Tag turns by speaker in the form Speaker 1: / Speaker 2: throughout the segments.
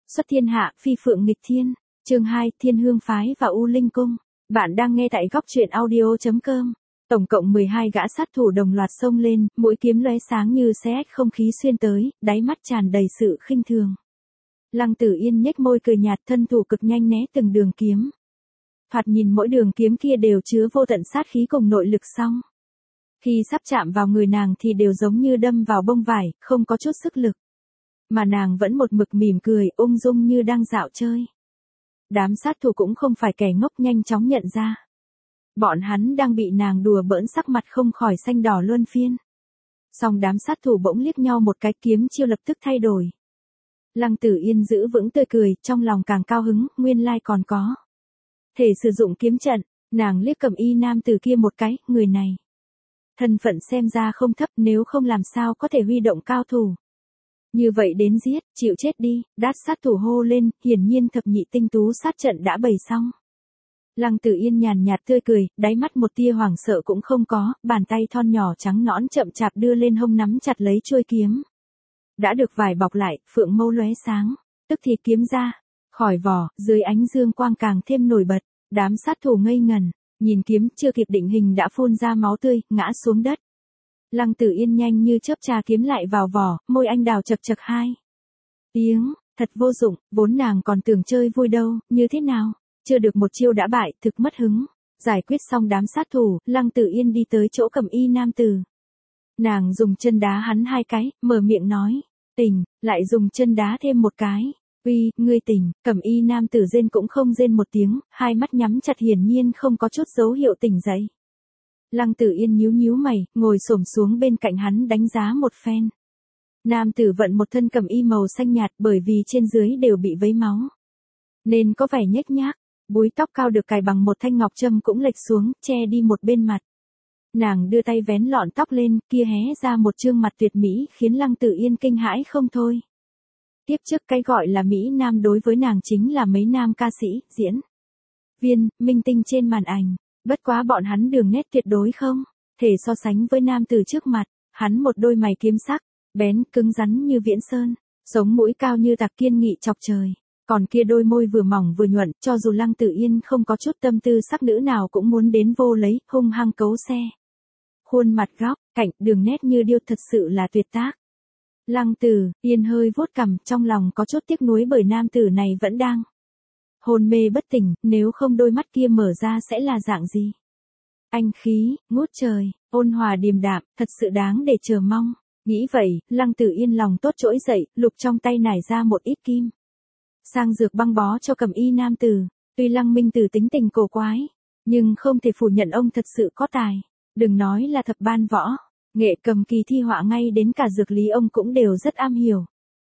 Speaker 1: Xuất thiên hạ, phi phượng nghịch thiên. Chương 2, Thiên Hương phái và U Linh cung. Bạn đang nghe tại góc truyện audio.com. Tổng cộng 12 gã sát thủ đồng loạt xông lên, mũi kiếm lóe sáng như xé ách không khí xuyên tới, đáy mắt tràn đầy sự khinh thường. Lăng Tử Yên nhếch môi cười nhạt, thân thủ cực nhanh né từng đường kiếm. Thoạt nhìn mỗi đường kiếm kia đều chứa vô tận sát khí cùng nội lực song. Khi sắp chạm vào người nàng thì đều giống như đâm vào bông vải, không có chút sức lực. Mà nàng vẫn một mực mỉm cười, ung dung như đang dạo chơi. Đám sát thủ cũng không phải kẻ ngốc, nhanh chóng nhận ra. Bọn hắn đang bị nàng đùa bỡn, sắc mặt không khỏi xanh đỏ luân phiên. Song đám sát thủ bỗng liếc nhau một cái, kiếm chiêu lập tức thay đổi. Lăng Tử Yên giữ vững tươi cười, trong lòng càng cao hứng, nguyên lai còn có thể sử dụng kiếm trận. Nàng liếc Cẩm Y nam tử kia một cái, người này thân phận xem ra không thấp, nếu không làm sao có thể huy động cao thủ. Như vậy đến giết, chịu chết đi, đát sát thủ hô lên, hiển nhiên thập nhị tinh tú sát trận đã bày xong. Lăng Tử Yên nhàn nhạt tươi cười, đáy mắt một tia hoảng sợ cũng không có, bàn tay thon nhỏ trắng nõn chậm chạp đưa lên hông nắm chặt lấy chuôi kiếm. Đã được vải bọc lại, phượng mâu lóe sáng, tức thì kiếm ra, khỏi vỏ, dưới ánh dương quang càng thêm nổi bật, đám sát thủ ngây ngần, nhìn kiếm chưa kịp định hình đã phun ra máu tươi, ngã xuống đất. Lăng Tử Yên nhanh như chớp trà kiếm lại vào vỏ, môi anh đào chật chật hai tiếng, thật vô dụng, vốn nàng còn tưởng chơi vui đâu, như thế nào, chưa được một chiêu đã bại, thực mất hứng. Giải quyết xong đám sát thủ, Lăng Tử Yên đi tới chỗ Cẩm Y nam tử. Nàng dùng chân đá hắn hai cái, mở miệng nói, tỉnh, lại dùng chân đá thêm một cái. Uy, ngươi tỉnh. Cẩm Y nam tử rên cũng không rên một tiếng, hai mắt nhắm chặt, hiển nhiên không có chút dấu hiệu tỉnh dậy. Lăng Tử Yên nhíu nhíu mày, ngồi xổm xuống bên cạnh hắn đánh giá một phen. Nam tử vận một thân cẩm y màu xanh nhạt, bởi vì trên dưới đều bị vấy máu, nên có vẻ nhếch nhác. Búi tóc cao được cài bằng một thanh ngọc châm cũng lệch xuống, che đi một bên mặt. Nàng đưa tay vén lọn tóc lên, kia hé ra một trương mặt tuyệt mỹ, khiến Lăng Tử Yên kinh hãi không thôi. Tiếp trước cái gọi là Mỹ Nam đối với nàng chính là mấy nam ca sĩ, diễn viên, minh tinh trên màn ảnh. Bất quá bọn hắn đường nét tuyệt đối không thể so sánh với nam tử trước mặt. Hắn một đôi mày kiếm sắc, bén, cứng rắn như viễn sơn, sống mũi cao như tạc, kiên nghị chọc trời. Còn kia đôi môi vừa mỏng vừa nhuận, cho dù Lăng Tử Yên không có chút tâm tư sắc nữ nào cũng muốn đến vô lấy, hung hăng cấu xe. Khuôn mặt góc, cạnh, đường nét như điêu, thật sự là tuyệt tác. Lăng Tử Yên hơi vuốt cằm, trong lòng có chút tiếc nuối bởi nam tử này vẫn đang hôn mê bất tỉnh, nếu không đôi mắt kia mở ra sẽ là dạng gì? Anh khí, ngút trời, ôn hòa điềm đạm, thật sự đáng để chờ mong. Nghĩ vậy, Lăng Tử Yên lòng tốt trỗi dậy, lục trong tay nải ra một ít kim sang dược băng bó cho Cẩm Y nam tử. Tuy Lăng Minh Tử tính tình cổ quái, nhưng không thể phủ nhận ông thật sự có tài. Đừng nói là thập ban võ, nghệ cầm kỳ thi họa, ngay đến cả dược lý ông cũng đều rất am hiểu.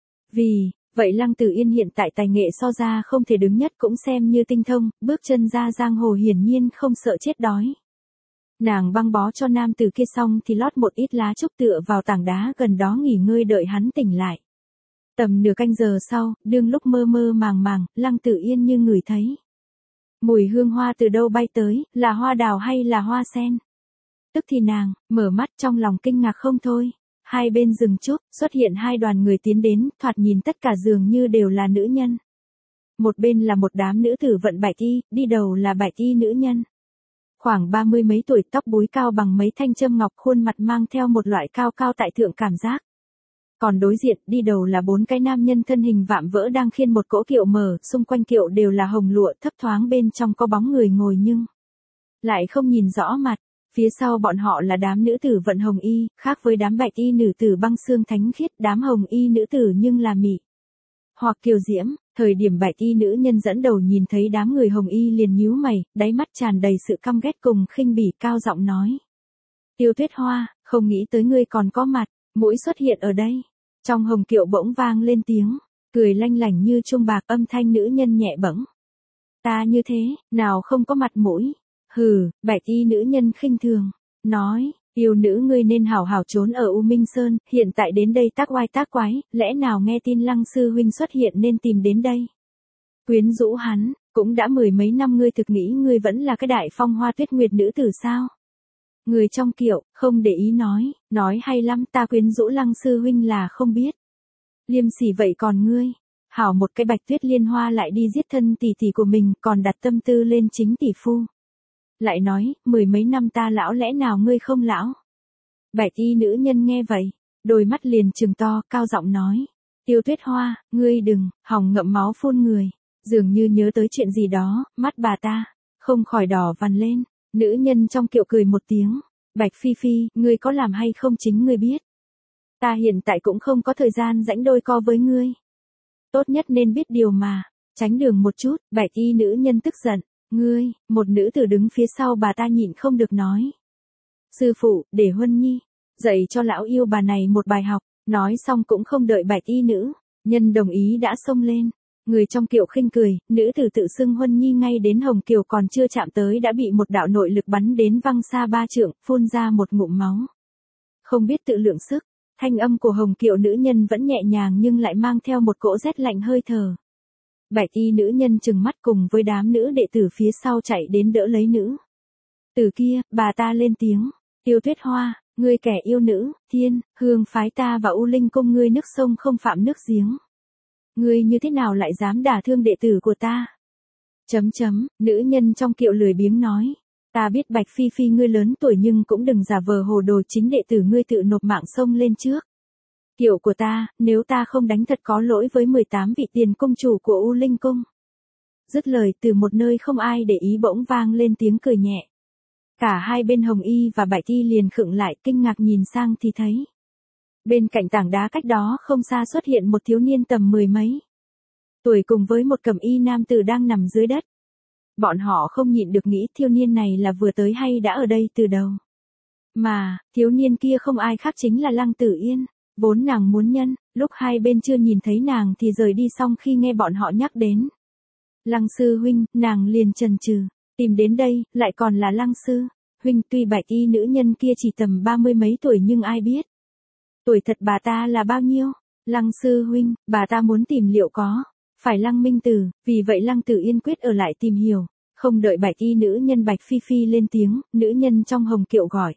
Speaker 1: Vì vậy Lăng Tử Yên hiện tại tài nghệ so ra không thể đứng nhất cũng xem như tinh thông, bước chân ra giang hồ hiển nhiên không sợ chết đói. Nàng băng bó cho nam tử kia xong thì lót một ít lá trúc tựa vào tảng đá gần đó nghỉ ngơi đợi hắn tỉnh lại. Tầm nửa canh giờ sau, đương lúc mơ mơ màng màng, Lăng Tử Yên như ngửi thấy mùi hương hoa từ đâu bay tới, là hoa đào hay là hoa sen. Tức thì nàng mở mắt, trong lòng kinh ngạc không thôi. Hai bên rừng trúc, xuất hiện hai đoàn người tiến đến, thoạt nhìn tất cả dường như đều là nữ nhân. Một bên là một đám nữ tử vận bạch y, đi đầu là bạch y nữ nhân. Khoảng 30 mấy tuổi, tóc búi cao bằng mấy thanh châm ngọc, khuôn mặt mang theo một loại cao cao tại thượng cảm giác. Còn đối diện, đi đầu là 4 cái nam nhân thân hình vạm vỡ đang khiêng một cỗ kiệu mở, xung quanh kiệu đều là hồng lụa, thấp thoáng bên trong có bóng người ngồi nhưng lại không nhìn rõ mặt. Phía sau bọn họ là đám nữ tử vận hồng y, khác với đám bạch y nữ tử băng xương thánh khiết, đám hồng y nữ tử nhưng là mị hoặc kiều diễm. Thời điểm bạch y nữ nhân dẫn đầu nhìn thấy đám người hồng y liền nhíu mày, đáy mắt tràn đầy sự căm ghét cùng khinh bỉ, cao giọng nói: Tiêu Tuyết Hoa, không nghĩ tới ngươi còn có mặt mũi xuất hiện ở đây. Trong hồng kiệu bỗng vang lên tiếng cười lanh lảnh như chuông bạc, âm thanh nữ nhân nhẹ bẫng: Ta như thế, nào không có mặt mũi. Hừ, bạch y nữ nhân khinh thường nói: Yêu nữ ngươi nên hảo hảo trốn ở U Minh Sơn, hiện tại đến đây tác oai tác quái, lẽ nào nghe tin Lăng sư huynh xuất hiện nên tìm đến đây quyến rũ hắn. Cũng đã 10 mấy năm, ngươi thực nghĩ ngươi vẫn là cái đại phong hoa tuyết nguyệt nữ tử sao? Người trong kiệu không để ý nói hay lắm, ta quyến rũ Lăng sư huynh là không biết. Liêm sỉ vậy còn ngươi, Hảo một cái Bạch Tuyết Liên Hoa lại đi giết thân tỷ tỷ của mình, còn đặt tâm tư lên chính tỷ phu. Lại nói, 10 mấy năm ta lão lẽ nào ngươi không lão? Bạch y nữ nhân nghe vậy, đôi mắt liền trừng to, cao giọng nói. Tiêu Tuyết Hoa, ngươi đừng, hòng ngậm máu phun người. Dường như nhớ tới chuyện gì đó, mắt bà ta, không khỏi đỏ vằn lên. Nữ nhân trong kiệu cười một tiếng. Bạch Phi Phi, ngươi có làm hay không chính ngươi biết. Ta hiện tại cũng không có thời gian rãnh đôi co với ngươi. Tốt nhất nên biết điều mà, tránh đường một chút. Bạch y nữ nhân tức giận. Ngươi, một nữ tử đứng phía sau bà ta nhịn không được nói. Sư phụ, để Huân Nhi dạy cho lão yêu bà này một bài học. Nói xong cũng không đợi Bạch y nữ nhân đồng ý đã xông lên. Người trong kiệu khinh cười, nữ tử tự xưng Huân Nhi ngay đến hồng kiều còn chưa chạm tới đã bị một đạo nội lực bắn đến văng xa 3 trượng, phun ra một ngụm máu. Không biết tự lượng sức, thanh âm của hồng kiệu nữ nhân vẫn nhẹ nhàng nhưng lại mang theo một cỗ rét lạnh hơi thở. Bạch y nữ nhân trừng mắt cùng với đám nữ đệ tử phía sau chạy đến đỡ lấy nữ. Từ kia, bà ta lên tiếng, Tiêu Tuyết Hoa, ngươi kẻ yêu nữ, Thiên Hương phái ta và U Linh cung ngươi nước sông không phạm nước giếng. Ngươi như thế nào lại dám đả thương đệ tử của ta? Nữ nhân trong kiệu lười biếng nói. Ta biết Bạch Phi Phi ngươi lớn tuổi nhưng cũng đừng giả vờ hồ đồ, chính đệ tử ngươi tự nộp mạng xông lên trước. Kiệu của ta, nếu ta không đánh thật có lỗi với 18 vị tiền cung chủ của U Linh cung. Dứt lời từ một nơi không ai để ý bỗng vang lên tiếng cười nhẹ. Cả hai bên Hồng Y và Bạch Y liền khựng lại kinh ngạc nhìn sang thì thấy. Bên cạnh tảng đá cách đó không xa xuất hiện một thiếu niên tầm 10 mấy tuổi cùng với một cẩm y nam tử đang nằm dưới đất. Bọn họ không nhịn được nghĩ thiếu niên này là vừa tới hay đã ở đây từ đầu. Mà, thiếu niên kia không ai khác chính là Lăng Tử Yên. Vốn nàng muốn nhân, lúc hai bên chưa nhìn thấy nàng thì rời đi, xong khi nghe bọn họ nhắc đến Lăng sư huynh, nàng liền chần chừ, tìm đến đây, lại còn là Lăng sư huynh. Tuy Bạch y nữ nhân kia chỉ tầm 30 mấy tuổi nhưng ai biết tuổi thật bà ta là bao nhiêu. Lăng sư huynh, bà ta muốn tìm liệu có phải Lăng Minh Tử, vì vậy Lăng Tử Yên quyết ở lại tìm hiểu. Không đợi Bạch y nữ nhân Bạch Phi Phi lên tiếng, nữ nhân trong hồng kiệu gọi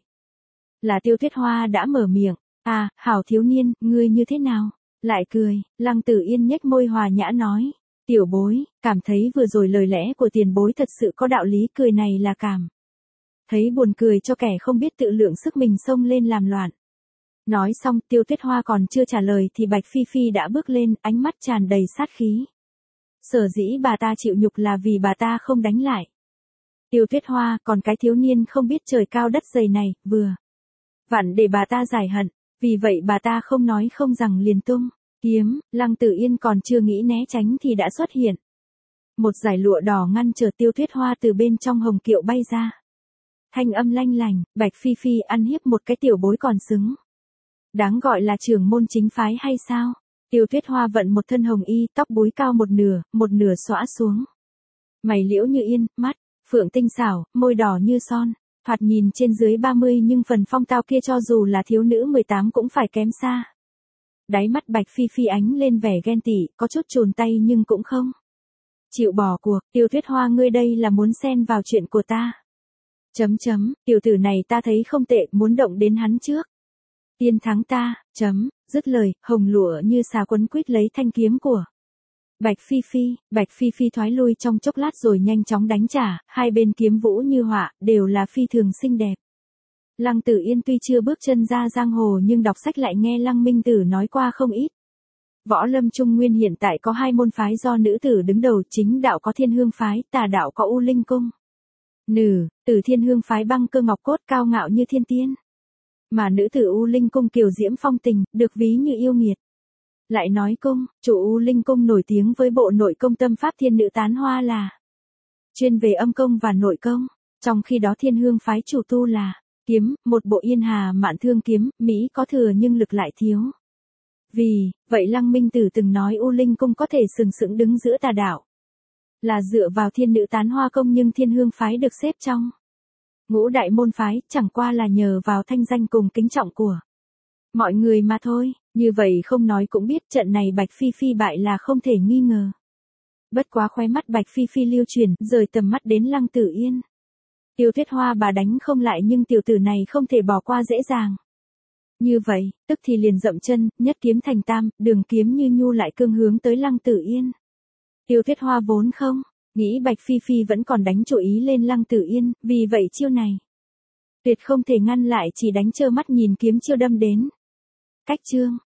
Speaker 1: là Tiêu Tuyết Hoa đã mở miệng. À, hảo thiếu niên, ngươi như thế nào? Lại cười, Lăng Tử Yên nhếch môi hòa nhã nói. Tiểu bối, cảm thấy vừa rồi lời lẽ của tiền bối thật sự có đạo lý, cười này là cảm thấy buồn cười cho kẻ không biết tự lượng sức mình xông lên làm loạn. Nói xong, Tiêu Tuyết Hoa còn chưa trả lời thì Bạch Phi Phi đã bước lên, ánh mắt tràn đầy sát khí. Sở dĩ bà ta chịu nhục là vì bà ta không đánh lại Tiêu Tuyết Hoa, còn cái thiếu niên không biết trời cao đất dày này, vừa vặn để bà ta giải hận. Vì vậy bà ta không nói không rằng liền tung kiếm. Lăng Tử Yên còn chưa nghĩ né tránh thì đã xuất hiện. Một dải lụa đỏ ngăn trở Tiêu Tuyết Hoa từ bên trong hồng kiệu bay ra. Thanh âm lanh lành, Bạch Phi Phi ăn hiếp một cái tiểu bối còn xứng đáng gọi là trưởng môn chính phái hay sao? Tiêu Tuyết Hoa vận một thân hồng y, tóc búi cao một nửa xõa xuống. Mày liễu như yên, mắt phượng tinh xảo, môi đỏ như son. Thoạt nhìn trên dưới 30 nhưng phần phong tao kia cho dù là thiếu nữ 18 cũng phải kém xa. Đáy mắt Bạch Phi Phi ánh lên vẻ ghen tị, có chút chồn tay nhưng cũng không chịu bỏ cuộc. Tiêu Tuyết Hoa, ngươi đây là muốn xen vào chuyện của ta. Tiểu tử này ta thấy không tệ, muốn động đến hắn trước tiên thắng ta. Dứt lời, hồng lụa như xà quấn quýt lấy thanh kiếm của Bạch Phi Phi thoái lui trong chốc lát rồi nhanh chóng đánh trả, hai bên kiếm vũ như họa, đều là phi thường xinh đẹp. Lăng Tử Yên tuy chưa bước chân ra giang hồ nhưng đọc sách lại nghe Lăng Minh Tử nói qua không ít. Võ lâm Trung Nguyên hiện tại có 2 môn phái do nữ tử đứng đầu, chính đạo có Thiên Hương phái, tà đạo có U Linh cung. Nữ tử Thiên Hương phái băng cơ ngọc cốt cao ngạo như thiên tiên. Mà nữ tử U Linh cung kiều diễm phong tình, được ví như yêu nghiệt. Lại nói cung, chủ U Linh cung nổi tiếng với bộ nội công tâm pháp Thiên Nữ Tán Hoa là chuyên về âm công và nội công, trong khi đó Thiên Hương phái chủ tu là kiếm, một bộ Yên Hà Mạn Thương kiếm, mỹ có thừa nhưng lực lại thiếu. Vì vậy Lăng Minh Tử từng nói U Linh cung có thể sừng sững đứng giữa tà đạo là dựa vào Thiên Nữ Tán Hoa công, nhưng Thiên Hương phái được xếp trong ngũ đại môn phái chẳng qua là nhờ vào thanh danh cùng kính trọng của mọi người mà thôi. Như vậy không nói cũng biết trận này Bạch Phi Phi bại là không thể nghi ngờ. Bất quá khóe mắt Bạch Phi Phi lưu chuyển, rời tầm mắt đến Lăng Tử Yên. Tiêu Tuyết Hoa bà đánh không lại nhưng tiểu tử này không thể bỏ qua dễ dàng. Như vậy, tức thì liền dậm chân, nhất kiếm thành tam, đường kiếm như nhu lại cương hướng tới Lăng Tử Yên. Tiêu Tuyết Hoa vốn không, nghĩ Bạch Phi Phi vẫn còn đánh chủ ý lên Lăng Tử Yên, vì vậy chiêu này tuyệt không thể ngăn lại, chỉ đánh trơ mắt nhìn kiếm chiêu đâm đến. Cách chương